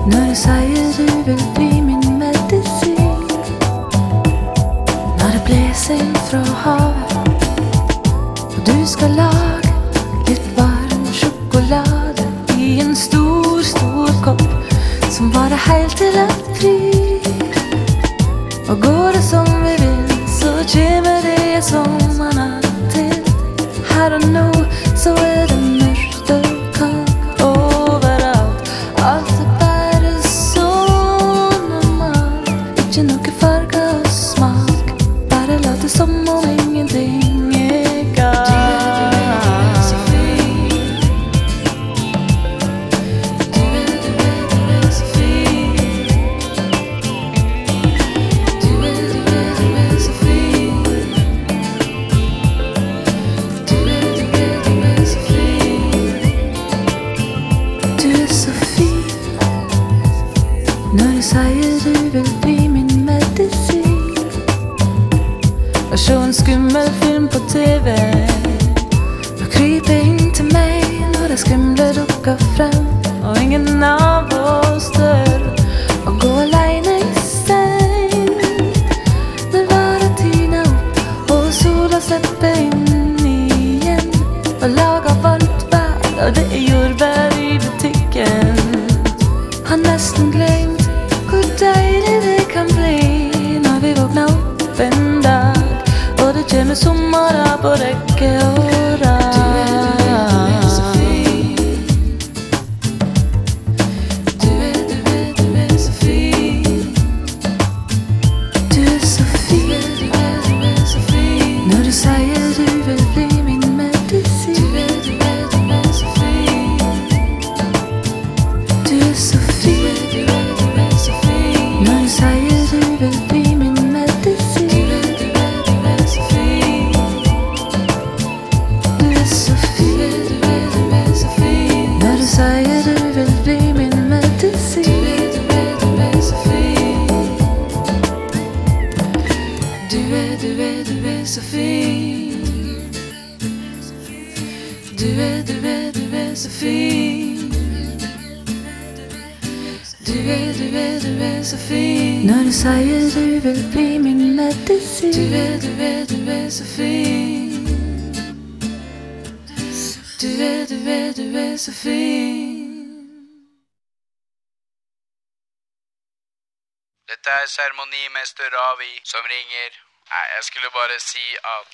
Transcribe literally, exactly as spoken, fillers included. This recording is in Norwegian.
Når du sier du vil bli min medisin, når det blåser inn fra havet, og du skal lage litt varm sjokolade i en stor, stor kopp som varer helt til den frir. Og går det som vi vil, så kommer det sommernatt til. Her og nå så er det mørkt og kaldt overalt. Alt er bare så normalt. Ikke noe farge og smak, bare late som om ingenting er galt. Når du sier du vil bli min medisin, og se en skummel film på TV, og krype inn til meg når det skumle dukker frem, og ingen av oss dør, og gå alene i stein. Når varet tyner opp, og sola slipper inn igjen, og lager varmt vær, og det er jordbær i butikken. Har nesten glemt hvor deilig det kan bli når vi våkner opp en dag, og det kommer sommer på rekke og rad. Du er så fin. Du er, du er, du er så fin. Du er så fin. Du er, du er så fin. Når du sier du vil bli min medisin. Du er, du er, du er så fin. Du er så fin. Når du sier du vil bli min medisin. Du er, du er, du er så fin. Du er så fin. Du er, du er så fin. Når du sier du vil bli min medisin. Du er, du er, du er så fin. Du er, du er, du er så fin. Du er, du er, du er så fin. Du er, du er, du er så fin. Når du sier du vil bli min medisin. Du er, du er, du er så fin. Du er, du er, du er så fin. Dette er seremonimester Ravi som ringer. Nei, jeg skulle bare si at